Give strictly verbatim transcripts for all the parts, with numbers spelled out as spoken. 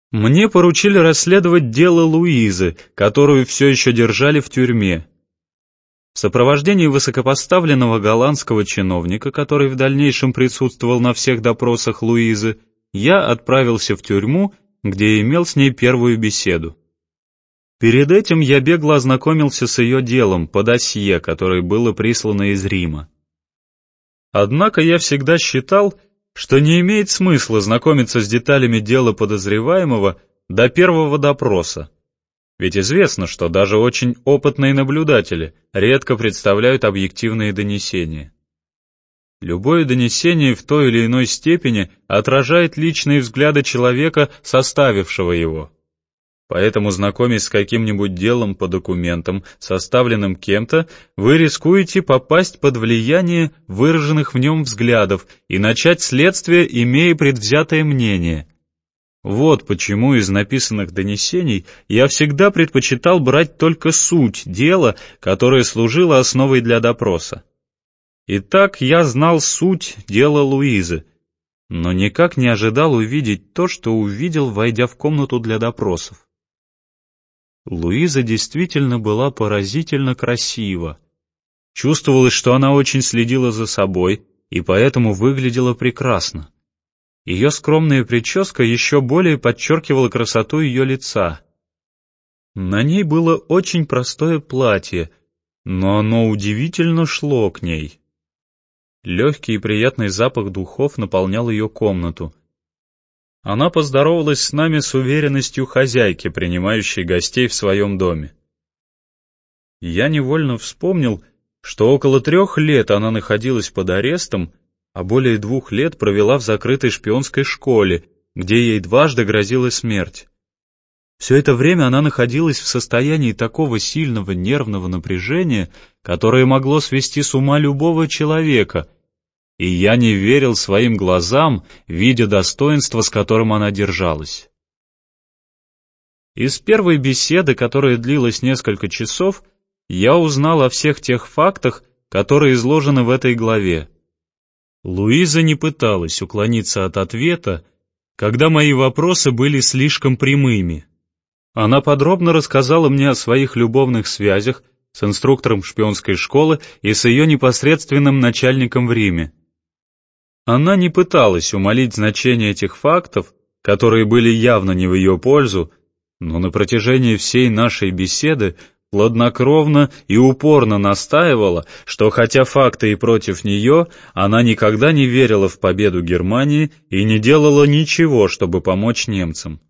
Мне поручили расследовать дело Луизы, которую все еще держали в тюрьме. В сопровождении высокопоставленного голландского чиновника, который в дальнейшем присутствовал на всех допросах Луизы, я отправился в тюрьму, где имел с ней первую беседу. Перед этим я бегло ознакомился с ее делом по досье, которое было прислано из Рима. Однако я всегда считал, что не имеет смысла знакомиться с деталями дела подозреваемого до первого допроса. Ведь известно, что даже очень опытные наблюдатели редко представляют объективные донесения. Любое донесение в той или иной степени отражает личные взгляды человека, составившего его. Поэтому, знакомясь с каким-нибудь делом по документам, составленным кем-то, вы рискуете попасть под влияние выраженных в нем взглядов и начать следствие, имея предвзятое мнение. Вот почему из написанных донесений я всегда предпочитал брать только суть дела, которое служило основой для допроса. Итак, я знал суть дела Луизы, но никак не ожидал увидеть то, что увидел, войдя в комнату для допросов. Луиза действительно была поразительно красива. Чувствовалось, что она очень следила за собой и поэтому выглядела прекрасно. Ее скромная прическа еще более подчеркивала красоту ее лица. На ней было очень простое платье, но оно удивительно шло к ней. Легкий и приятный запах духов наполнял ее комнату. Она поздоровалась с нами с уверенностью хозяйки, принимающей гостей в своем доме. Я невольно вспомнил, что около трех лет она находилась под арестом, а более двух лет провела в закрытой шпионской школе, где ей дважды грозила смерть. Все это время она находилась в состоянии такого сильного нервного напряжения, которое могло свести с ума любого человека, и я не верил своим глазам, видя достоинство, с которым она держалась. Из первой беседы, которая длилась несколько часов, я узнал о всех тех фактах, которые изложены в этой главе. Луиза не пыталась уклониться от ответа, когда мои вопросы были слишком прямыми. Она подробно рассказала мне о своих любовных связях с инструктором шпионской школы и с ее непосредственным начальником в Риме. Она не пыталась умалить значение этих фактов, которые были явно не в ее пользу, но на протяжении всей нашей беседы хладнокровно и упорно настаивала, что хотя факты и против нее, она никогда не верила в победу Германии и не делала ничего, чтобы помочь немцам.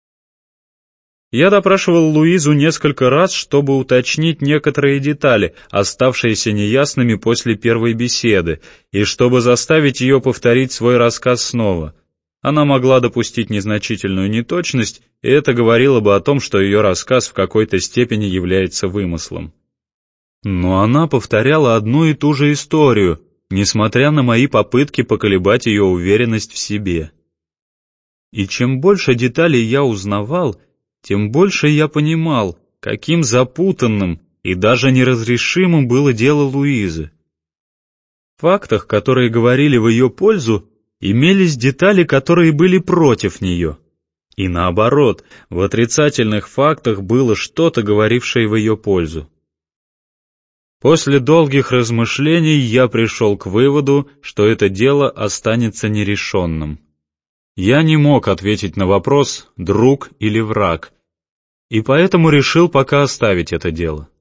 Я допрашивал Луизу несколько раз, чтобы уточнить некоторые детали, оставшиеся неясными после первой беседы, и чтобы заставить ее повторить свой рассказ снова. Она могла допустить незначительную неточность, и это говорило бы о том, что ее рассказ в какой-то степени является вымыслом. Но она повторяла одну и ту же историю, несмотря на мои попытки поколебать ее уверенность в себе. И чем больше деталей я узнавал, тем больше я понимал, каким запутанным и даже неразрешимым было дело Луизы. В фактах, которые говорили в ее пользу, имелись детали, которые были против нее. И наоборот, в отрицательных фактах было что-то, говорившее в ее пользу. После долгих размышлений я пришел к выводу, что это дело останется нерешенным. Я не мог ответить на вопрос, друг или враг, и поэтому решил пока оставить это дело.